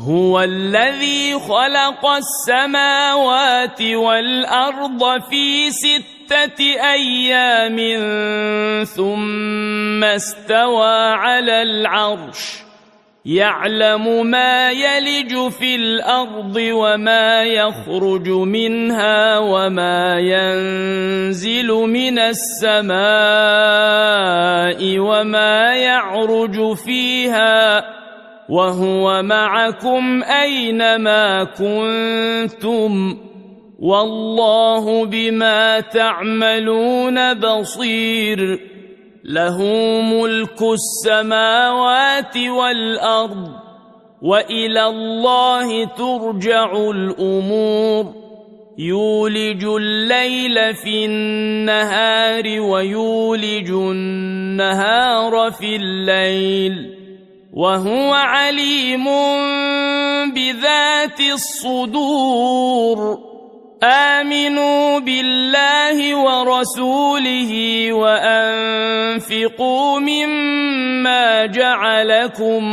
هو الذي خلق السماوات والأرض في 6 أيام ثم استوى على العرش يعلم ما يلج في الأرض وما يخرج منها وما ينزل من السماء وما يعرج فيها وهو معكم أينما كنتم والله بما تعملون بصير له ملك السماوات والأرض وإلى الله ترجع الأمور يولج الليل في النهار ويولج النهار في الليل وهو عليم بذات الصدور آمنوا بالله ورسوله وأنفقوا مما جعلكم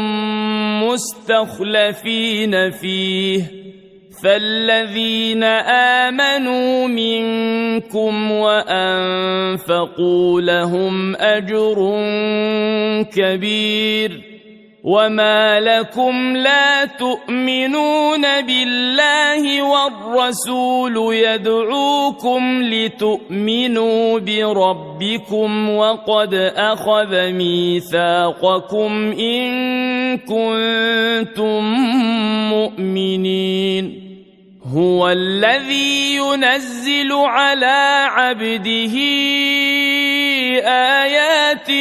مستخلفين فيه فالذين آمنوا منكم وأنفقوا لهم أجر كبير وما لكم لا تؤمنون بالله والرسول يدعوكم لتؤمنوا بربكم وقد أخذ ميثاقكم إن كنتم مؤمنين هو الذي ينزل على عبده آيات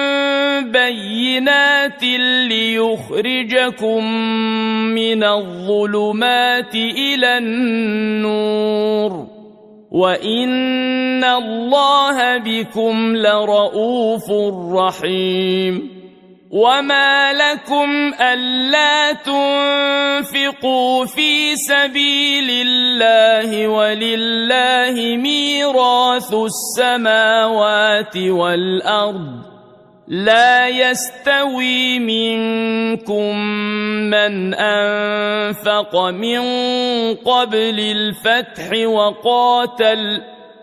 بينات ليخرجكم من الظلمات إلى النور وإن الله بكم لرؤوف رحيم وما لكم ألا تنفقوا في سبيل الله ولله ميراث السماوات والأرض لا يستوي منكم من أنفق من قبل الفتح وقاتل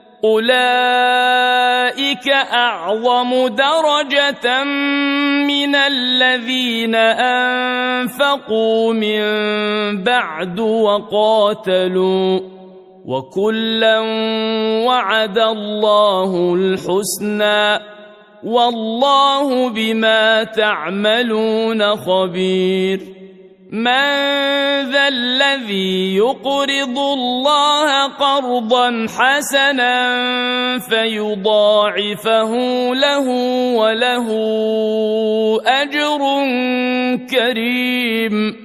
أولئك أعظم درجة من الذين أنفقوا من بعد وقاتلوا وكلا وعد الله الحسنى والله بما تعملون خبير من ذا الذي يقرض الله قرضا حسنا فيضاعفه له وله أجر كريم